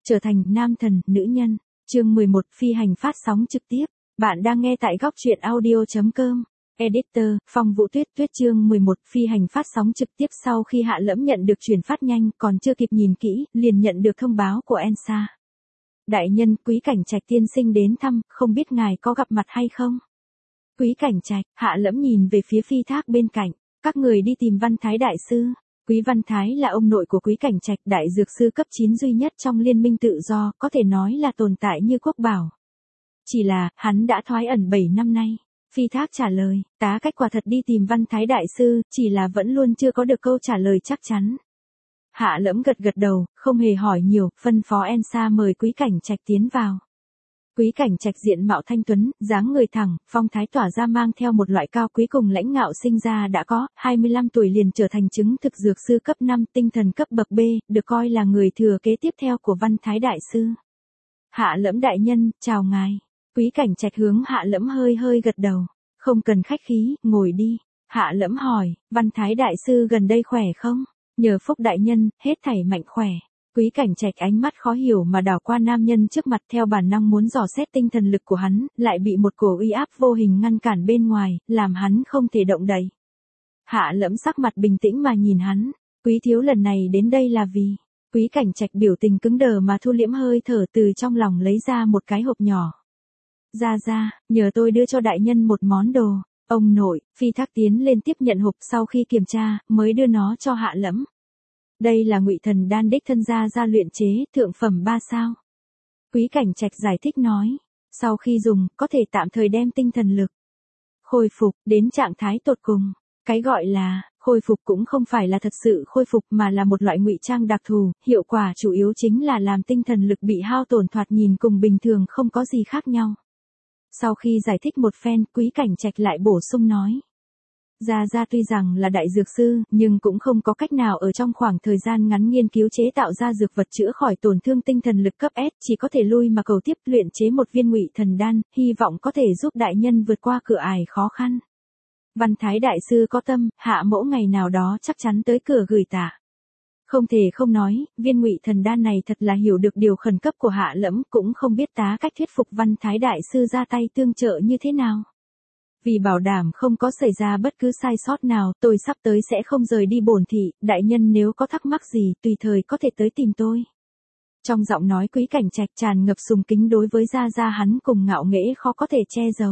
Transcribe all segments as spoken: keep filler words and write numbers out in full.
Trở thành nam thần, nữ nhân. Chương mười một phi hành phát sóng trực tiếp. Bạn đang nghe tại góc truyện audio chấm com. Editor, Phong Vũ Tuyết Tuyết chương mười một phi hành phát sóng trực tiếp sau khi Hạ Lẫm nhận được truyền phát nhanh còn chưa kịp nhìn kỹ, liền nhận được thông báo của Elsa. Đại nhân, Quý Cảnh Trạch tiên sinh đến thăm, không biết ngài có gặp mặt hay không? Quý Cảnh Trạch, Hạ Lẫm nhìn về phía Phi Thác bên cạnh, các người đi tìm Văn Thái đại sư. Quý Văn Thái là ông nội của Quý Cảnh Trạch, đại dược sư cấp chín duy nhất trong liên minh tự do, có thể nói là tồn tại như quốc bảo. Chỉ là, hắn đã thoái ẩn bảy năm nay. Phi Thác trả lời, tá cách quả thật đi tìm Văn Thái đại sư, chỉ là vẫn luôn chưa có được câu trả lời chắc chắn. Hạ Lẫm gật gật đầu, không hề hỏi nhiều, phân phó Elsa mời Quý Cảnh Trạch tiến vào. Quý Cảnh Trạch diện mạo thanh tuấn, dáng người thẳng, phong thái tỏa ra mang theo một loại cao quý cùng lãnh ngạo sinh ra đã có, hai mươi lăm tuổi liền trở thành chứng thực dược sư cấp năm, tinh thần cấp bậc B, được coi là người thừa kế tiếp theo của Văn Thái đại sư. Hạ Lẫm đại nhân, chào ngài. Quý Cảnh Trạch hướng Hạ Lẫm hơi hơi gật đầu, không cần khách khí, ngồi đi. Hạ Lẫm hỏi, Văn Thái đại sư gần đây khỏe không? Nhờ phúc đại nhân, hết thảy mạnh khỏe. Quý Cảnh Trạch ánh mắt khó hiểu mà đảo qua nam nhân trước mặt theo bản năng muốn dò xét tinh thần lực của hắn, lại bị một cổ uy áp vô hình ngăn cản bên ngoài, làm hắn không thể động đậy. Hạ Lẫm sắc mặt bình tĩnh mà nhìn hắn, Quý thiếu lần này đến đây là vì... Quý Cảnh Trạch biểu tình cứng đờ mà thu liễm hơi thở từ trong lòng lấy ra một cái hộp nhỏ. Ra ra, nhờ tôi đưa cho đại nhân một món đồ. Ông nội, Phi Thác tiến lên tiếp nhận hộp sau khi kiểm tra, mới đưa nó cho Hạ Lẫm. Đây là Ngụy Thần đan đích thân gia gia luyện chế, thượng phẩm ba sao. Quý Cảnh Trạch giải thích nói, sau khi dùng, có thể tạm thời đem tinh thần lực khôi phục đến trạng thái tột cùng. Cái gọi là khôi phục cũng không phải là thật sự khôi phục mà là một loại ngụy trang đặc thù, hiệu quả chủ yếu chính là làm tinh thần lực bị hao tổn thoạt nhìn cùng bình thường không có gì khác nhau. Sau khi giải thích một phen, Quý Cảnh Trạch lại bổ sung nói. Gia Gia tuy rằng là đại dược sư, nhưng cũng không có cách nào ở trong khoảng thời gian ngắn nghiên cứu chế tạo ra dược vật chữa khỏi tổn thương tinh thần lực cấp S, chỉ có thể lui mà cầu tiếp luyện chế một viên Ngụy Thần đan, hy vọng có thể giúp đại nhân vượt qua cửa ải khó khăn. Văn Thái đại sư có tâm, Hạ mẫu ngày nào đó chắc chắn tới cửa gửi tạ. Không thể không nói, viên Ngụy Thần đan này thật là hiểu được điều khẩn cấp của Hạ Lẫm, cũng không biết tá cách thuyết phục Văn Thái đại sư ra tay tương trợ như thế nào. Vì bảo đảm không có xảy ra bất cứ sai sót nào, tôi sắp tới sẽ không rời đi bổn thị, đại nhân nếu có thắc mắc gì, tùy thời có thể tới tìm tôi. Trong giọng nói Quý Cảnh Trạch tràn ngập sùng kính đối với Gia Gia hắn cùng ngạo nghễ khó có thể che giấu.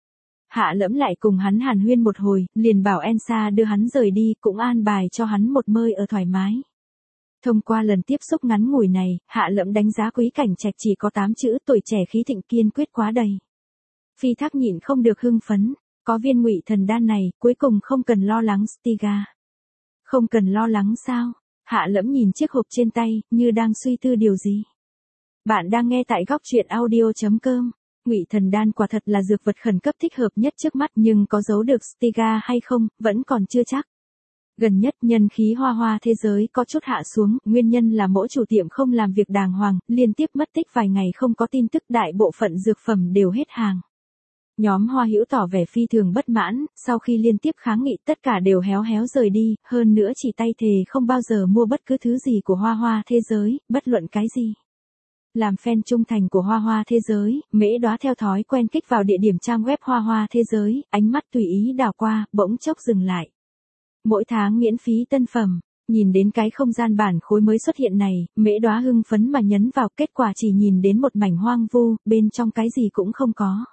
Hạ Lẫm lại cùng hắn hàn huyên một hồi, liền bảo Elsa đưa hắn rời đi, cũng an bài cho hắn một nơi ở thoải mái. Thông qua lần tiếp xúc ngắn ngủi này, Hạ Lẫm đánh giá Quý Cảnh Trạch chỉ có tám chữ, tuổi trẻ khí thịnh kiên quyết quá đầy. Phi Thác nhịn không được hưng phấn, có viên Ngụy Thần đan này, cuối cùng không cần lo lắng Stiga. Không cần lo lắng sao? Hạ Lẫm nhìn chiếc hộp trên tay, như đang suy tư điều gì. Bạn đang nghe tại góc truyện audio chấm com. Ngụy Thần đan quả thật là dược vật khẩn cấp thích hợp nhất trước mắt, nhưng có giấu được Stiga hay không, vẫn còn chưa chắc. Gần nhất nhân khí Hoa Hoa thế giới có chút hạ xuống, nguyên nhân là mỗi chủ tiệm không làm việc đàng hoàng, liên tiếp mất tích vài ngày không có tin tức, đại bộ phận dược phẩm đều hết hàng. Nhóm Hoa Hữu tỏ vẻ phi thường bất mãn, sau khi liên tiếp kháng nghị tất cả đều héo héo rời đi, hơn nữa chỉ tay thề không bao giờ mua bất cứ thứ gì của Hoa Hoa thế giới, bất luận cái gì. Làm fan trung thành của Hoa Hoa thế giới, Mễ Đóa theo thói quen kích vào địa điểm trang web Hoa Hoa thế giới, ánh mắt tùy ý đảo qua, bỗng chốc dừng lại. Mỗi tháng miễn phí tân phẩm, nhìn đến cái không gian bản khối mới xuất hiện này, Mễ Đóa hưng phấn mà nhấn vào, kết quả chỉ nhìn đến một mảnh hoang vu, bên trong cái gì cũng không có.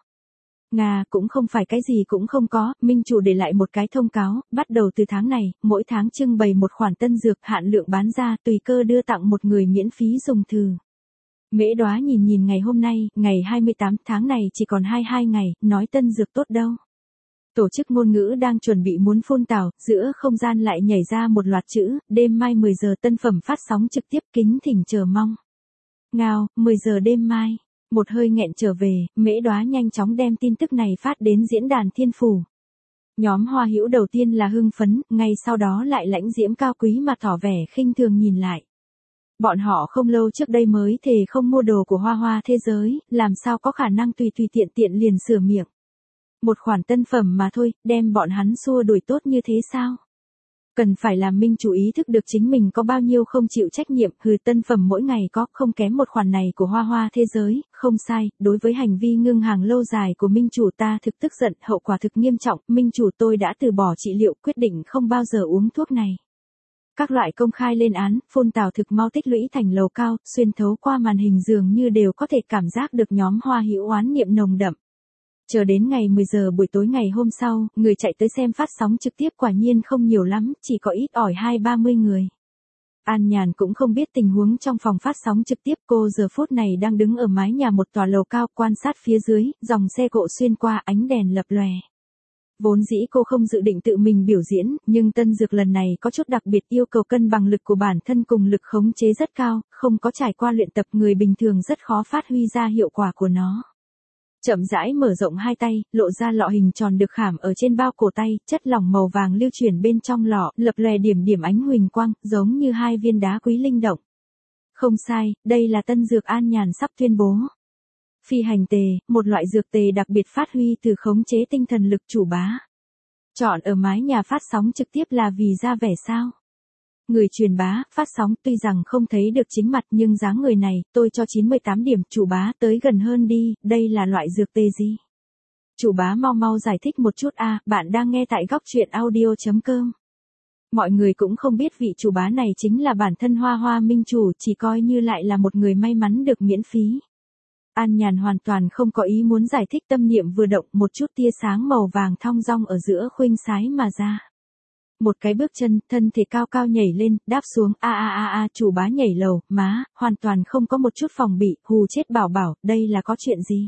Nga cũng không phải cái gì cũng không có, minh chủ để lại một cái thông cáo, bắt đầu từ tháng này, mỗi tháng trưng bày một khoản tân dược, hạn lượng bán ra, tùy cơ đưa tặng một người miễn phí dùng thử. Mễ Đóa nhìn nhìn ngày hôm nay, ngày hai mươi tám tháng này chỉ còn hai mươi hai ngày, nói tân dược tốt đâu. Tổ chức ngôn ngữ đang chuẩn bị muốn phun tào, giữa không gian lại nhảy ra một loạt chữ, đêm mai mười giờ tân phẩm phát sóng trực tiếp, kính thỉnh chờ mong. Ngao, mười giờ đêm mai. Một hơi nghẹn trở về, Mễ Đóa nhanh chóng đem tin tức này phát đến diễn đàn Thiên Phủ. Nhóm Hoa Hữu đầu tiên là hưng phấn, ngay sau đó lại lãnh diễm cao quý mà tỏ vẻ khinh thường nhìn lại. Bọn họ không lâu trước đây mới thề không mua đồ của Hoa Hoa thế giới, làm sao có khả năng tùy tùy tiện tiện liền sửa miệng. Một khoản tân phẩm mà thôi, đem bọn hắn xua đuổi tốt như thế sao? Cần phải làm minh chủ ý thức được chính mình có bao nhiêu không chịu trách nhiệm, hừ tân phẩm mỗi ngày có, không kém một khoản này của hoa hoa thế giới, không sai, đối với hành vi ngưng hàng lâu dài của minh chủ ta thực tức giận, hậu quả thực nghiêm trọng, minh chủ tôi đã từ bỏ trị liệu, quyết định không bao giờ uống thuốc này. Các loại công khai lên án, phun tào thực mau tích lũy thành lầu cao, xuyên thấu qua màn hình dường như đều có thể cảm giác được nhóm Hoa Hữu oán niệm nồng đậm. Chờ đến ngày mười giờ buổi tối ngày hôm sau, người chạy tới xem phát sóng trực tiếp quả nhiên không nhiều lắm, chỉ có ít ỏi hai ba mươi người. An Nhàn cũng không biết tình huống trong phòng phát sóng trực tiếp, cô giờ phút này đang đứng ở mái nhà một tòa lầu cao quan sát phía dưới, dòng xe cộ xuyên qua ánh đèn lập lòe. Vốn dĩ cô không dự định tự mình biểu diễn, nhưng tân dược lần này có chút đặc biệt yêu cầu cân bằng lực của bản thân cùng lực khống chế rất cao, không có trải qua luyện tập người bình thường rất khó phát huy ra hiệu quả của nó. Chậm rãi mở rộng hai tay, lộ ra lọ hình tròn được khảm ở trên bao cổ tay, chất lỏng màu vàng lưu chuyển bên trong lọ, lập lòe điểm điểm ánh huỳnh quang, giống như hai viên đá quý linh động. Không sai, đây là tân dược An Nhàn sắp tuyên bố. Phi hành tề, một loại dược tề đặc biệt phát huy từ khống chế tinh thần lực chủ bá. Chọn ở mái nhà phát sóng trực tiếp là vì ra vẻ sao? Người truyền bá, phát sóng tuy rằng không thấy được chính mặt nhưng dáng người này, tôi cho chín mươi tám điểm, chủ bá tới gần hơn đi, đây là loại dược tề gì? Chủ bá mau mau giải thích một chút a, à, bạn đang nghe tại góc truyện audio chấm com. Mọi người cũng không biết vị chủ bá này chính là bản thân Hoa Hoa minh chủ, chỉ coi như lại là một người may mắn được miễn phí. An Nhàn hoàn toàn không có ý muốn giải thích, tâm niệm vừa động, một chút tia sáng màu vàng thong dong ở giữa khuynh sái mà ra. Một cái bước chân, thân thể cao cao nhảy lên, đáp xuống, a a a a, chủ bá nhảy lầu, má, hoàn toàn không có một chút phòng bị, hù chết bảo bảo, đây là có chuyện gì?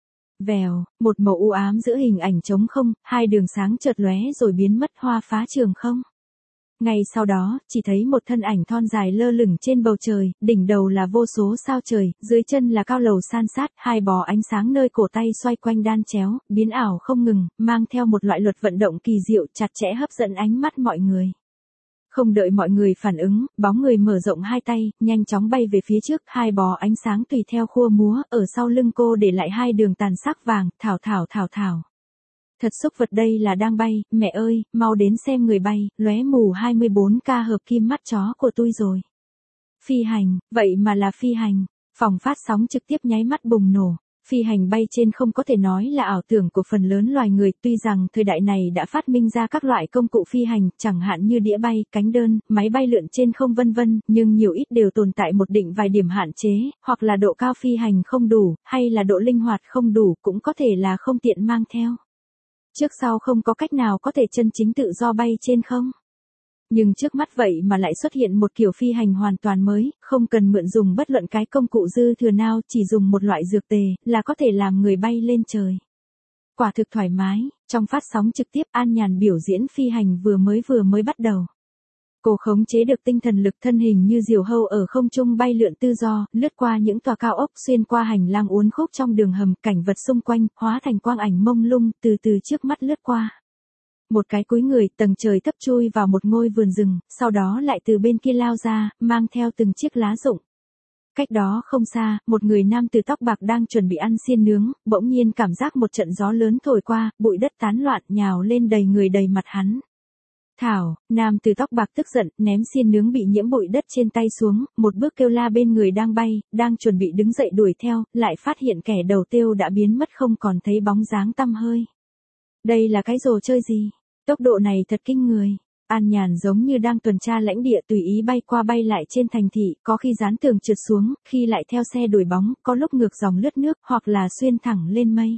Vèo, một màu u ám giữa hình ảnh trống không, hai đường sáng chợt lóe rồi biến mất, hoa phá trường không. Ngay sau đó, chỉ thấy một thân ảnh thon dài lơ lửng trên bầu trời, đỉnh đầu là vô số sao trời, dưới chân là cao lầu san sát, hai bò ánh sáng nơi cổ tay xoay quanh đan chéo, biến ảo không ngừng, mang theo một loại luật vận động kỳ diệu chặt chẽ hấp dẫn ánh mắt mọi người. Không đợi mọi người phản ứng, bóng người mở rộng hai tay, nhanh chóng bay về phía trước, hai bò ánh sáng tùy theo khua múa, ở sau lưng cô để lại hai đường tàn sắc vàng, thảo thảo thảo thảo. Thật xúc vật đây là đang bay, mẹ ơi, mau đến xem người bay, lóe mù hai mươi bốn K hợp kim mắt chó của tôi rồi. Phi hành, vậy mà là phi hành, phòng phát sóng trực tiếp nháy mắt bùng nổ. Phi hành bay trên không có thể nói là ảo tưởng của phần lớn loài người, tuy rằng thời đại này đã phát minh ra các loại công cụ phi hành, chẳng hạn như đĩa bay, cánh đơn, máy bay lượn trên không vân vân, nhưng nhiều ít đều tồn tại một định vài điểm hạn chế, hoặc là độ cao phi hành không đủ, hay là độ linh hoạt không đủ, cũng có thể là không tiện mang theo. Trước sau không có cách nào có thể chân chính tự do bay trên không. Nhưng trước mắt vậy mà lại xuất hiện một kiểu phi hành hoàn toàn mới, không cần mượn dùng bất luận cái công cụ dư thừa nào, chỉ dùng một loại dược tề, là có thể làm người bay lên trời. Quả thực thoải mái, trong phát sóng trực tiếp An Nhàn biểu diễn phi hành vừa mới vừa mới bắt đầu. Cô khống chế được tinh thần lực, thân hình như diều hâu ở không trung bay lượn tự do, lướt qua những tòa cao ốc, xuyên qua hành lang uốn khúc trong đường hầm, cảnh vật xung quanh, hóa thành quang ảnh mông lung, từ từ trước mắt lướt qua. Một cái cúi người, tầng trời thấp chui vào một ngôi vườn rừng, sau đó lại từ bên kia lao ra, mang theo từng chiếc lá rụng. Cách đó không xa, một người nam tử tóc bạc đang chuẩn bị ăn xiên nướng, bỗng nhiên cảm giác một trận gió lớn thổi qua, bụi đất tán loạn nhào lên đầy người đầy mặt hắn. Thảo, nam tử tóc bạc tức giận, ném xiên nướng bị nhiễm bụi đất trên tay xuống, một bước kêu la bên người đang bay, đang chuẩn bị đứng dậy đuổi theo, lại phát hiện kẻ đầu tiêu đã biến mất không còn thấy bóng dáng tăm hơi. Đây là cái đồ chơi gì? Tốc độ này thật kinh người. An Nhàn giống như đang tuần tra lãnh địa tùy ý bay qua bay lại trên thành thị, có khi dán tường trượt xuống, khi lại theo xe đuổi bóng, có lúc ngược dòng lướt nước, hoặc là xuyên thẳng lên mây.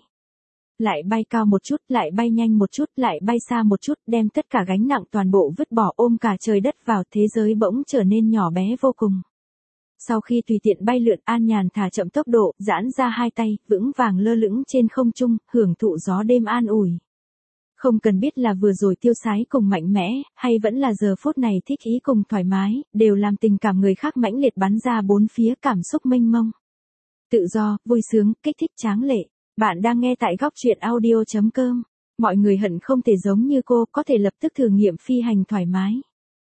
Lại bay cao một chút, lại bay nhanh một chút, lại bay xa một chút, đem tất cả gánh nặng toàn bộ vứt bỏ, ôm cả trời đất vào, thế giới bỗng trở nên nhỏ bé vô cùng. Sau khi tùy tiện bay lượn, An Nhàn thả chậm tốc độ, giãn ra hai tay, vững vàng lơ lửng trên không trung, hưởng thụ gió đêm an ủi. Không cần biết là vừa rồi tiêu sái cùng mạnh mẽ, hay vẫn là giờ phút này thích ý cùng thoải mái, đều làm tình cảm người khác mãnh liệt bắn ra bốn phía, cảm xúc mênh mông. Tự do, vui sướng, kích thích tráng lệ. Bạn đang nghe tại góc truyện audio chấm com. Mọi người hận không thể giống như cô, có thể lập tức thử nghiệm phi hành thoải mái.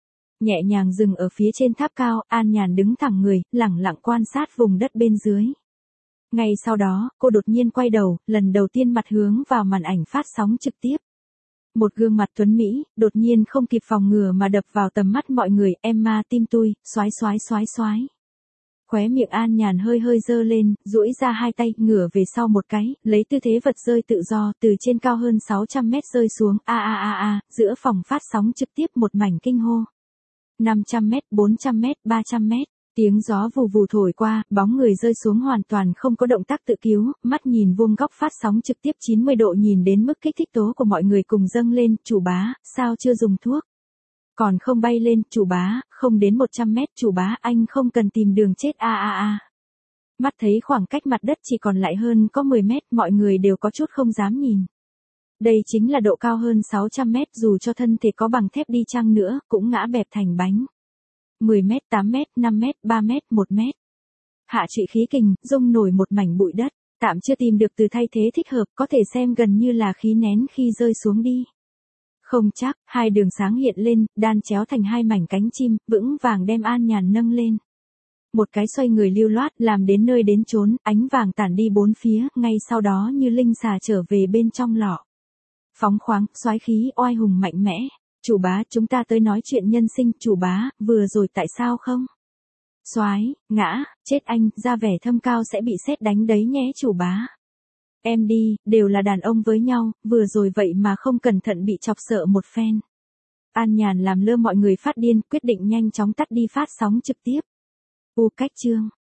Nhẹ nhàng dừng ở phía trên tháp cao, An Nhàn đứng thẳng người, lẳng lặng quan sát vùng đất bên dưới. Ngay sau đó, cô đột nhiên quay đầu, lần đầu tiên mặt hướng vào màn ảnh phát sóng trực tiếp. Một gương mặt tuấn Mỹ, đột nhiên không kịp phòng ngừa mà đập vào tầm mắt mọi người, Emma tim tui, xoái xoái xoái xoái. Khóe miệng An Nhàn hơi hơi dơ lên, duỗi ra hai tay, ngửa về sau một cái, lấy tư thế vật rơi tự do, từ trên cao hơn sáu trăm mét rơi xuống, a a a a, giữa phòng phát sóng trực tiếp một mảnh kinh hô. năm trăm mét, bốn trăm mét, ba trăm mét, tiếng gió vù vù thổi qua, bóng người rơi xuống hoàn toàn không có động tác tự cứu, mắt nhìn vuông góc phát sóng trực tiếp chín mươi độ nhìn đến mức kích thích tố của mọi người cùng dâng lên, chủ bá, sao chưa dùng thuốc? Còn không bay lên, chủ bá, không đến một trăm mét, chủ bá, anh không cần tìm đường chết a a a. Mắt thấy khoảng cách mặt đất chỉ còn lại hơn có mười mét, mọi người đều có chút không dám nhìn. Đây chính là độ cao hơn sáu trăm mét, dù cho thân thể có bằng thép đi chăng nữa, cũng ngã bẹp thành bánh. mười mét, tám mét, năm mét, ba mét, một mét. Hạ trụy khí kình, rung nổi một mảnh bụi đất, tạm chưa tìm được từ thay thế thích hợp, có thể xem gần như là khí nén khi rơi xuống đi. Không chắc, hai đường sáng hiện lên, đan chéo thành hai mảnh cánh chim, vững vàng đem An Nhàn nâng lên. Một cái xoay người lưu loát, làm đến nơi đến chốn, ánh vàng tản đi bốn phía, ngay sau đó như linh xà trở về bên trong lọ. Phóng khoáng, soái khí, oai hùng mạnh mẽ. Chủ bá, chúng ta tới nói chuyện nhân sinh, chủ bá, vừa rồi tại sao không? Soái, ngã, chết anh, ra vẻ thâm cao sẽ bị sét đánh đấy nhé chủ bá. Em đi, đều là đàn ông với nhau, vừa rồi vậy mà không cẩn thận bị chọc sợ một phen. An Nhàn làm lơ mọi người phát điên, quyết định nhanh chóng tắt đi phát sóng trực tiếp. U cách chương.